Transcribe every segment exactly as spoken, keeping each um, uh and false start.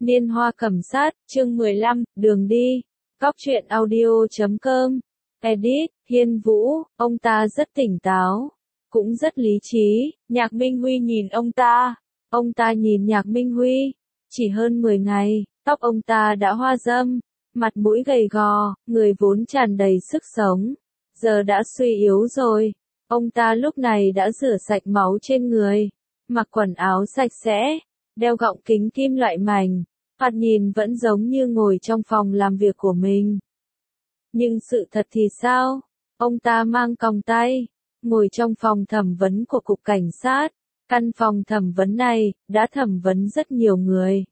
Niên hoa cầm sát, chương mười lăm, đường đi. Góc truyện audio chấm com. Edit, Hiên Vũ, ông ta rất tỉnh táo, cũng rất lý trí. Nhạc Minh Huy nhìn ông ta, ông ta nhìn Nhạc Minh Huy. Chỉ hơn mười ngày, tóc ông ta đã hoa râm, mặt mũi gầy gò, người vốn tràn đầy sức sống, giờ đã suy yếu rồi. Ông ta lúc này đã rửa sạch máu trên người, mặc quần áo sạch sẽ, đeo gọng kính kim loại mảnh, thoạt nhìn vẫn giống như ngồi trong phòng làm việc của mình. Nhưng sự thật thì sao? Ông ta mang còng tay, ngồi trong phòng thẩm vấn của cục cảnh sát. Căn phòng thẩm vấn này đã thẩm vấn rất nhiều người.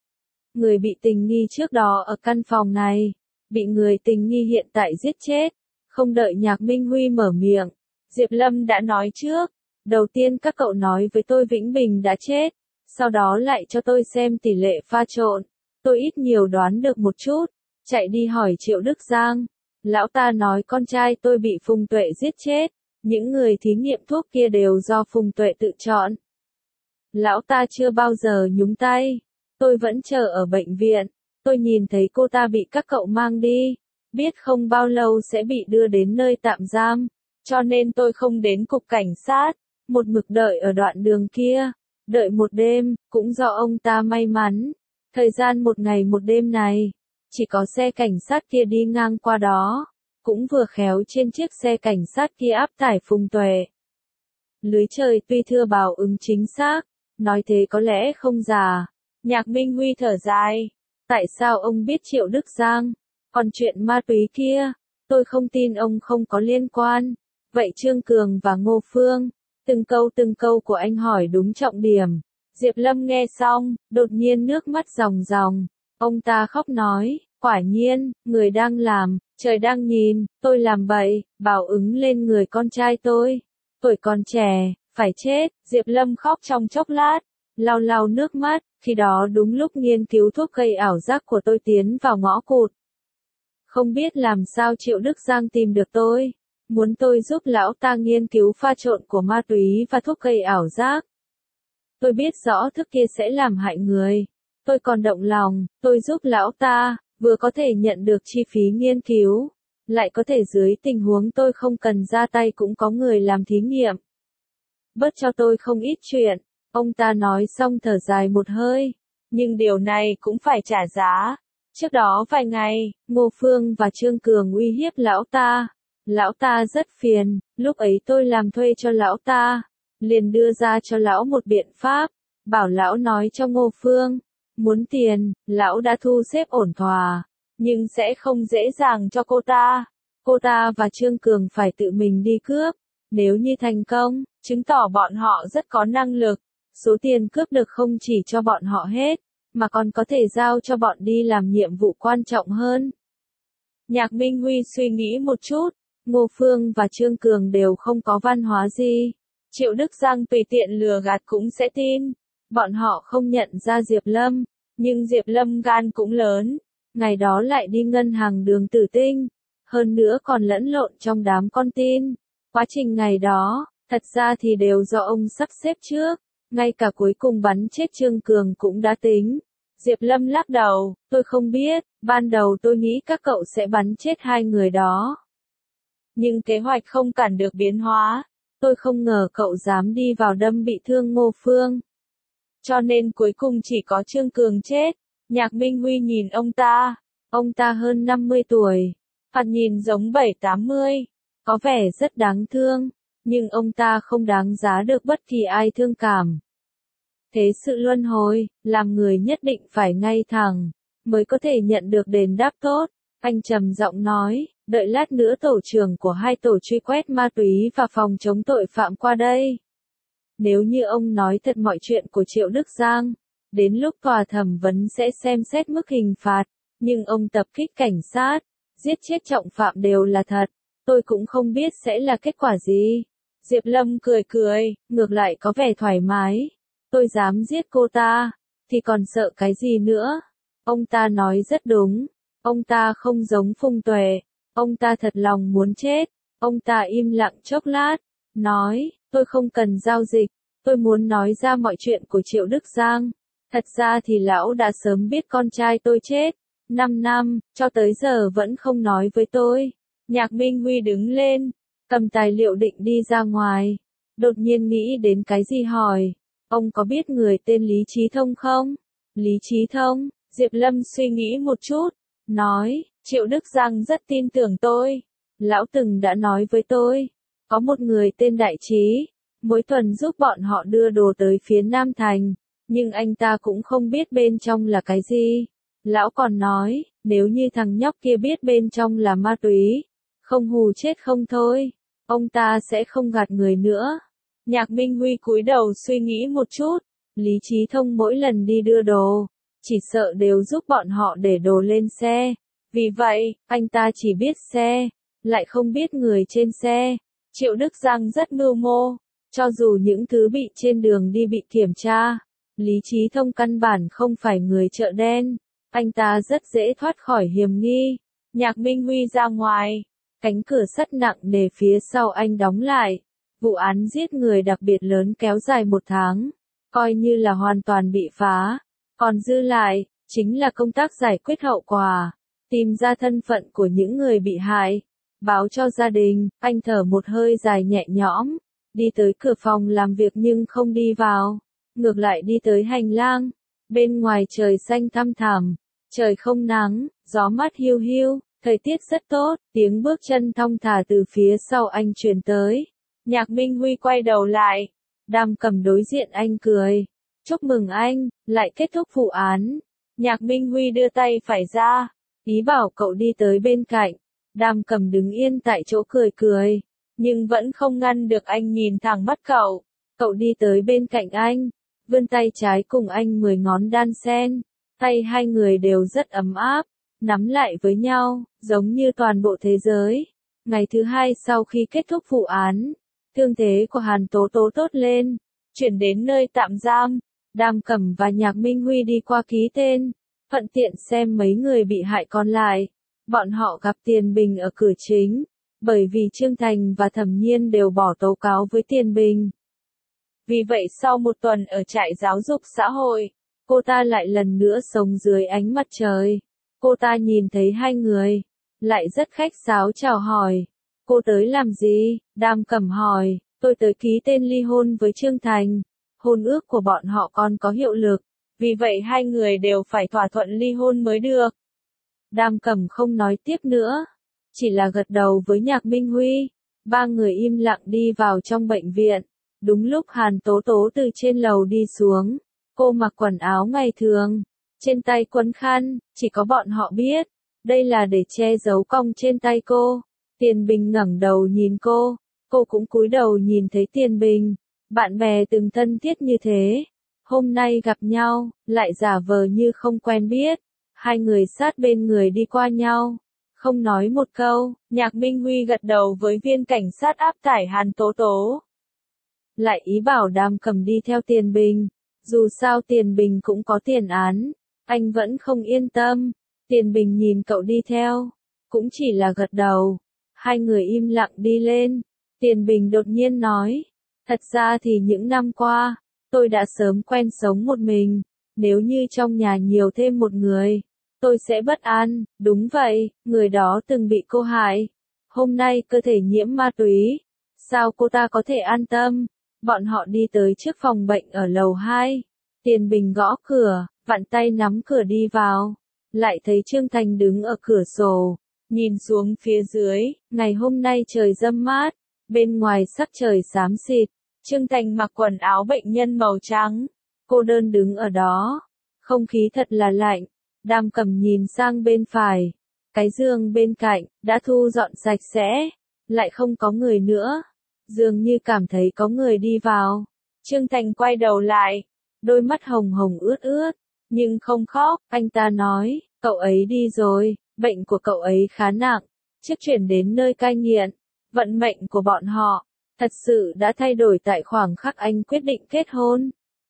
Người bị tình nghi trước đó ở căn phòng này, bị người tình nghi hiện tại giết chết. Không đợi Nhạc Minh Huy mở miệng, Diệp Lâm đã nói trước. Đầu tiên các cậu nói với tôi Vĩnh Bình đã chết, sau đó lại cho tôi xem tỷ lệ pha trộn. Tôi ít nhiều đoán được một chút, chạy đi hỏi Triệu Đức Giang. Lão ta nói con trai tôi bị Phùng Tuệ giết chết, những người thí nghiệm thuốc kia đều do Phùng Tuệ tự chọn. Lão ta chưa bao giờ nhúng tay. Tôi vẫn chờ ở bệnh viện, tôi nhìn thấy cô ta bị các cậu mang đi, biết không bao lâu sẽ bị đưa đến nơi tạm giam, cho nên tôi không đến cục cảnh sát, một mực đợi ở đoạn đường kia, đợi một đêm, cũng do ông ta may mắn. Thời gian một ngày một đêm này, chỉ có xe cảnh sát kia đi ngang qua đó, cũng vừa khéo trên chiếc xe cảnh sát kia áp tải Phùng Tuệ. Lưới trời tuy thưa báo ứng chính xác, nói thế có lẽ không giả. Nhạc Minh Huy thở dài. Tại sao ông biết Triệu Đức Giang? Còn chuyện ma túy kia, tôi không tin ông không có liên quan. Vậy Trương Cường và Ngô Phương, từng câu từng câu của anh hỏi đúng trọng điểm. Diệp Lâm nghe xong, đột nhiên nước mắt ròng ròng. Ông ta khóc nói, quả nhiên, người đang làm, trời đang nhìn, tôi làm bậy, báo ứng lên người con trai tôi. Tuổi còn trẻ, phải chết. Diệp Lâm khóc trong chốc lát, lau lau nước mắt. Khi đó đúng lúc nghiên cứu thuốc gây ảo giác của tôi tiến vào ngõ cụt. Không biết làm sao Triệu Đức Giang tìm được tôi, muốn tôi giúp lão ta nghiên cứu pha trộn của ma túy và thuốc gây ảo giác. Tôi biết rõ thức kia sẽ làm hại người. Tôi còn động lòng, tôi giúp lão ta, vừa có thể nhận được chi phí nghiên cứu, lại có thể dưới tình huống tôi không cần ra tay cũng có người làm thí nghiệm. Bớt cho tôi không ít chuyện. Ông ta nói xong thở dài một hơi, nhưng điều này cũng phải trả giá. Trước đó vài ngày, Ngô Phương và Trương Cường uy hiếp lão ta. Lão ta rất phiền, lúc ấy tôi làm thuê cho lão ta, liền đưa ra cho lão một biện pháp, bảo lão nói cho Ngô Phương, muốn tiền, lão đã thu xếp ổn thỏa, nhưng sẽ không dễ dàng cho cô ta. Cô ta và Trương Cường phải tự mình đi cướp, nếu như thành công, chứng tỏ bọn họ rất có năng lực. Số tiền cướp được không chỉ cho bọn họ hết, mà còn có thể giao cho bọn đi làm nhiệm vụ quan trọng hơn. Nhạc Minh Huy suy nghĩ một chút, Ngô Phương và Trương Cường đều không có văn hóa gì. Triệu Đức Giang tùy tiện lừa gạt cũng sẽ tin. Bọn họ không nhận ra Diệp Lâm, nhưng Diệp Lâm gan cũng lớn. Ngày đó lại đi ngân hàng Đường Tử Tinh, hơn nữa còn lẫn lộn trong đám con tin. Quá trình ngày đó, thật ra thì đều do ông sắp xếp trước. Ngay cả cuối cùng bắn chết Trương Cường cũng đã tính. Diệp Lâm lắc đầu, tôi không biết, ban đầu tôi nghĩ các cậu sẽ bắn chết hai người đó. Nhưng kế hoạch không cản được biến hóa, tôi không ngờ cậu dám đi vào đâm bị thương Ngô Phương. Cho nên cuối cùng chỉ có Trương Cường chết. Nhạc Minh Huy nhìn ông ta, ông ta hơn năm mươi tuổi, thoạt nhìn giống bảy tám mươi, có vẻ rất đáng thương, nhưng ông ta không đáng giá được bất kỳ ai thương cảm. Thế sự luân hồi, làm người nhất định phải ngay thẳng, mới có thể nhận được đền đáp tốt. Anh trầm giọng nói, đợi lát nữa tổ trưởng của hai tổ truy quét ma túy và phòng chống tội phạm qua đây. Nếu như ông nói thật mọi chuyện của Triệu Đức Giang, đến lúc tòa thẩm vấn sẽ xem xét mức hình phạt, nhưng ông tập kích cảnh sát, giết chết trọng phạm đều là thật, tôi cũng không biết sẽ là kết quả gì. Diệp Lâm cười cười, ngược lại có vẻ thoải mái. Tôi dám giết cô ta, thì còn sợ cái gì nữa? Ông ta nói rất đúng. Ông ta không giống Phùng Tuệ. Ông ta thật lòng muốn chết. Ông ta im lặng chốc lát, nói, tôi không cần giao dịch. Tôi muốn nói ra mọi chuyện của Triệu Đức Giang. Thật ra thì lão đã sớm biết con trai tôi chết. Năm năm, cho tới giờ vẫn không nói với tôi. Nhạc Minh Huy đứng lên, cầm tài liệu định đi ra ngoài. Đột nhiên nghĩ đến cái gì hỏi. Ông có biết người tên Lý Chí Thông không? Lý Chí Thông, Diệp Lâm suy nghĩ một chút. Nói, Triệu Đức Giang rất tin tưởng tôi. Lão từng đã nói với tôi. Có một người tên Đại Trí. Mỗi tuần giúp bọn họ đưa đồ tới phía Nam Thành. Nhưng anh ta cũng không biết bên trong là cái gì. Lão còn nói, nếu như thằng nhóc kia biết bên trong là ma túy, không hù chết không thôi, ông ta sẽ không gạt người nữa. Nhạc Minh Huy cúi đầu suy nghĩ một chút, Lý Chí Thông mỗi lần đi đưa đồ, chỉ sợ đều giúp bọn họ để đồ lên xe. Vì vậy, anh ta chỉ biết xe, lại không biết người trên xe. Triệu Đức Giang rất mưu mô, cho dù những thứ bị trên đường đi bị kiểm tra, Lý Chí Thông căn bản không phải người chợ đen. Anh ta rất dễ thoát khỏi hiểm nghi. Nhạc Minh Huy ra ngoài, cánh cửa sắt nặng nề phía sau anh đóng lại. Vụ án giết người đặc biệt lớn kéo dài một tháng, coi như là hoàn toàn bị phá. Còn dư lại, chính là công tác giải quyết hậu quả, tìm ra thân phận của những người bị hại, báo cho gia đình. Anh thở một hơi dài nhẹ nhõm, đi tới cửa phòng làm việc nhưng không đi vào, ngược lại đi tới hành lang. Bên ngoài trời xanh thăm thẳm, trời không nắng, gió mát hiu hiu, thời tiết rất tốt, tiếng bước chân thong thả từ phía sau anh truyền tới. Nhạc Minh Huy quay đầu lại, Đàm Cầm đối diện anh cười. Chúc mừng anh, lại kết thúc vụ án. Nhạc Minh Huy đưa tay phải ra, ý bảo cậu đi tới bên cạnh. Đàm Cầm đứng yên tại chỗ cười cười, nhưng vẫn không ngăn được anh nhìn thẳng mắt cậu. Cậu đi tới bên cạnh anh, vươn tay trái cùng anh mười ngón đan sen. Tay hai người đều rất ấm áp, nắm lại với nhau, giống như toàn bộ thế giới. Ngày thứ hai sau khi kết thúc vụ án, thương thế của Hàn Tố Tố tốt lên, chuyển đến nơi tạm giam. Đàm Cẩm và Nhạc Minh Huy đi qua ký tên, thuận tiện xem mấy người bị hại còn lại. Bọn họ gặp Tiền Bình ở cửa chính, bởi vì Trương Thành và Thẩm Nhiên đều bỏ tố cáo với Tiền Bình. Vì vậy sau một tuần ở trại giáo dục xã hội, cô ta lại lần nữa sống dưới ánh mặt trời. Cô ta nhìn thấy hai người, lại rất khách sáo chào hỏi. Cô tới làm gì? Đàm Cẩm hỏi. Tôi tới ký tên ly hôn với Trương Thành. Hôn ước của bọn họ còn có hiệu lực, vì vậy hai người đều phải thỏa thuận ly hôn mới được. Đàm Cẩm không nói tiếp nữa, chỉ là gật đầu với Nhạc Minh Huy. Ba người im lặng đi vào trong bệnh viện. Đúng lúc Hàn Tố Tố từ trên lầu đi xuống, cô mặc quần áo ngày thường, trên tay quấn khăn, chỉ có bọn họ biết, đây là để che giấu cong trên tay cô. Tiền Bình ngẩng đầu nhìn cô, cô cũng cúi đầu nhìn thấy Tiền Bình. Bạn bè từng thân thiết như thế, hôm nay gặp nhau, lại giả vờ như không quen biết. Hai người sát bên người đi qua nhau, không nói một câu. Nhạc Minh Huy gật đầu với viên cảnh sát áp tải Hàn Tố Tố, lại ý bảo Đàm Cẩm đi theo Tiền Bình. Dù sao Tiền Bình cũng có tiền án, anh vẫn không yên tâm. Tiền Bình nhìn cậu đi theo, cũng chỉ là gật đầu. Hai người im lặng đi lên. Tiền Bình đột nhiên nói, thật ra thì những năm qua, tôi đã sớm quen sống một mình. Nếu như trong nhà nhiều thêm một người, tôi sẽ bất an. Đúng vậy, người đó từng bị cô hại. Hôm nay cơ thể nhiễm ma túy, sao cô ta có thể an tâm? Bọn họ đi tới trước phòng bệnh ở lầu hai. Tiền Bình gõ cửa, vặn tay nắm cửa đi vào. Lại thấy Trương Thành đứng ở cửa sổ, nhìn xuống phía dưới. Ngày hôm nay trời râm mát, bên ngoài sắc trời xám xịt. Trương Thành mặc quần áo bệnh nhân màu trắng, cô đơn đứng ở đó. Không khí thật là lạnh. Đàm Cẩm nhìn sang bên phải, cái giường bên cạnh đã thu dọn sạch sẽ, lại không có người nữa. Dường như cảm thấy có người đi vào. Trương Thành quay đầu lại, đôi mắt hồng hồng ướt ướt, nhưng không khóc. Anh ta nói, cậu ấy đi rồi, bệnh của cậu ấy khá nặng, trước chuyển đến nơi cai nghiện. Vận mệnh của bọn họ thật sự đã thay đổi tại khoảng khắc anh quyết định kết hôn.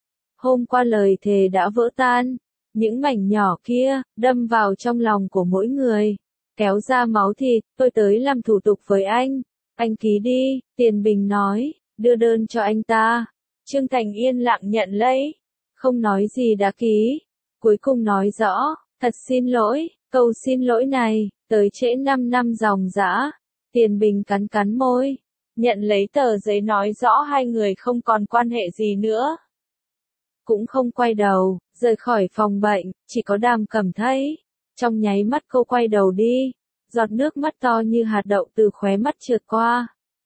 Hôm qua lời thề đã vỡ tan, những mảnh nhỏ kia đâm vào trong lòng của mỗi người, kéo ra máu thịt. Tôi tới làm thủ tục với anh. Anh ký đi, Tiền Bình nói, đưa đơn cho anh ta. Trương Thành yên lặng nhận lấy. không nói gì đã ký. Cuối cùng nói rõ, thật xin lỗi, câu xin lỗi này, tới trễ năm năm dòng dã. Tiền Bình cắn cắn môi, nhận lấy tờ giấy nói rõ hai người không còn quan hệ gì nữa. Cũng không quay đầu, rời khỏi phòng bệnh, chỉ có Đàm Cẩm thấy. Trong nháy mắt cô quay đầu đi, giọt nước mắt to như hạt đậu từ khóe mắt trượt qua.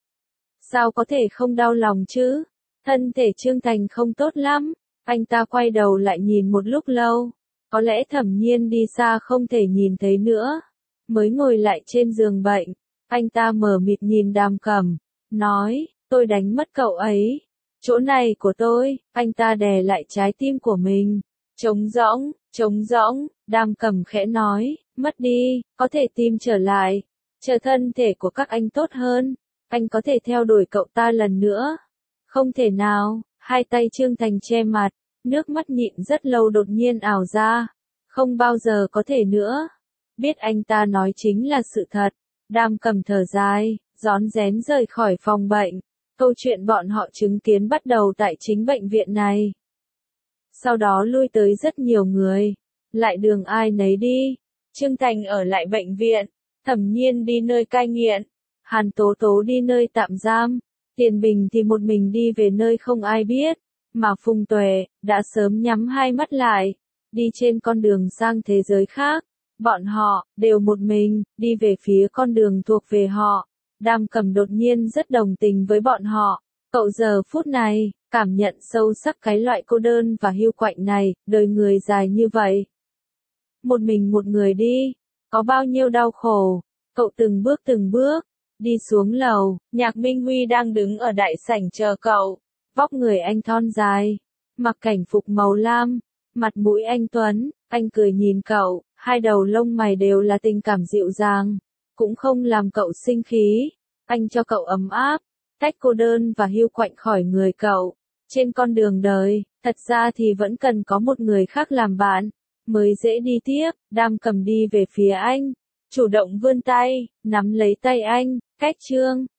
Sao có thể không đau lòng chứ? Thân thể Trương Thành không tốt lắm, anh ta quay đầu lại nhìn một lúc lâu. Có lẽ Thẩm Nhiên đi xa không thể nhìn thấy nữa. Mới ngồi lại trên giường bệnh, anh ta mờ mịt nhìn Đàm Cẩm, nói, tôi đánh mất cậu ấy. Chỗ này của tôi, anh ta đè lại trái tim của mình. Trống rỗng, trống rỗng, Đàm Cẩm khẽ nói, mất đi, có thể tìm trở lại. Chờ thân thể của các anh tốt hơn, anh có thể theo đuổi cậu ta lần nữa. Không thể nào, hai tay Trương Thành che mặt, nước mắt nhịn rất lâu đột nhiên ảo ra. Không bao giờ có thể nữa. Biết anh ta nói chính là sự thật. Đàm Cẩm thở dài, rón rén rời khỏi phòng bệnh. Câu chuyện bọn họ chứng kiến bắt đầu tại chính bệnh viện này. Sau đó lui tới rất nhiều người. Lại đường ai nấy đi. Trương Thành ở lại bệnh viện. Thẩm Nhiên đi nơi cai nghiện. Hàn Tố Tố đi nơi tạm giam. Tiền Bình thì một mình đi về nơi không ai biết. Mà Phùng Tuệ đã sớm nhắm hai mắt lại. Đi trên con đường sang thế giới khác. Bọn họ đều một mình đi về phía con đường thuộc về họ. Đàm Cẩm đột nhiên rất đồng tình với bọn họ. Cậu giờ phút này cảm nhận sâu sắc cái loại cô đơn và hiu quạnh này, đời người dài như vậy. Một mình một người đi, có bao nhiêu đau khổ. Cậu từng bước từng bước đi xuống lầu. Nhạc Minh Huy đang đứng ở đại sảnh chờ cậu. Vóc người anh thon dài, mặc cảnh phục màu lam, mặt mũi anh tuấn. Anh cười nhìn cậu, hai đầu lông mày đều là tình cảm dịu dàng, cũng không làm cậu sinh khí. Anh cho cậu ấm áp, tách cô đơn và hiu quạnh khỏi người cậu. Trên con đường đời, thật ra thì vẫn cần có một người khác làm bạn, mới dễ đi tiếp. Đàm Cẩm đi về phía anh, chủ động vươn tay, nắm lấy tay anh, cách Trương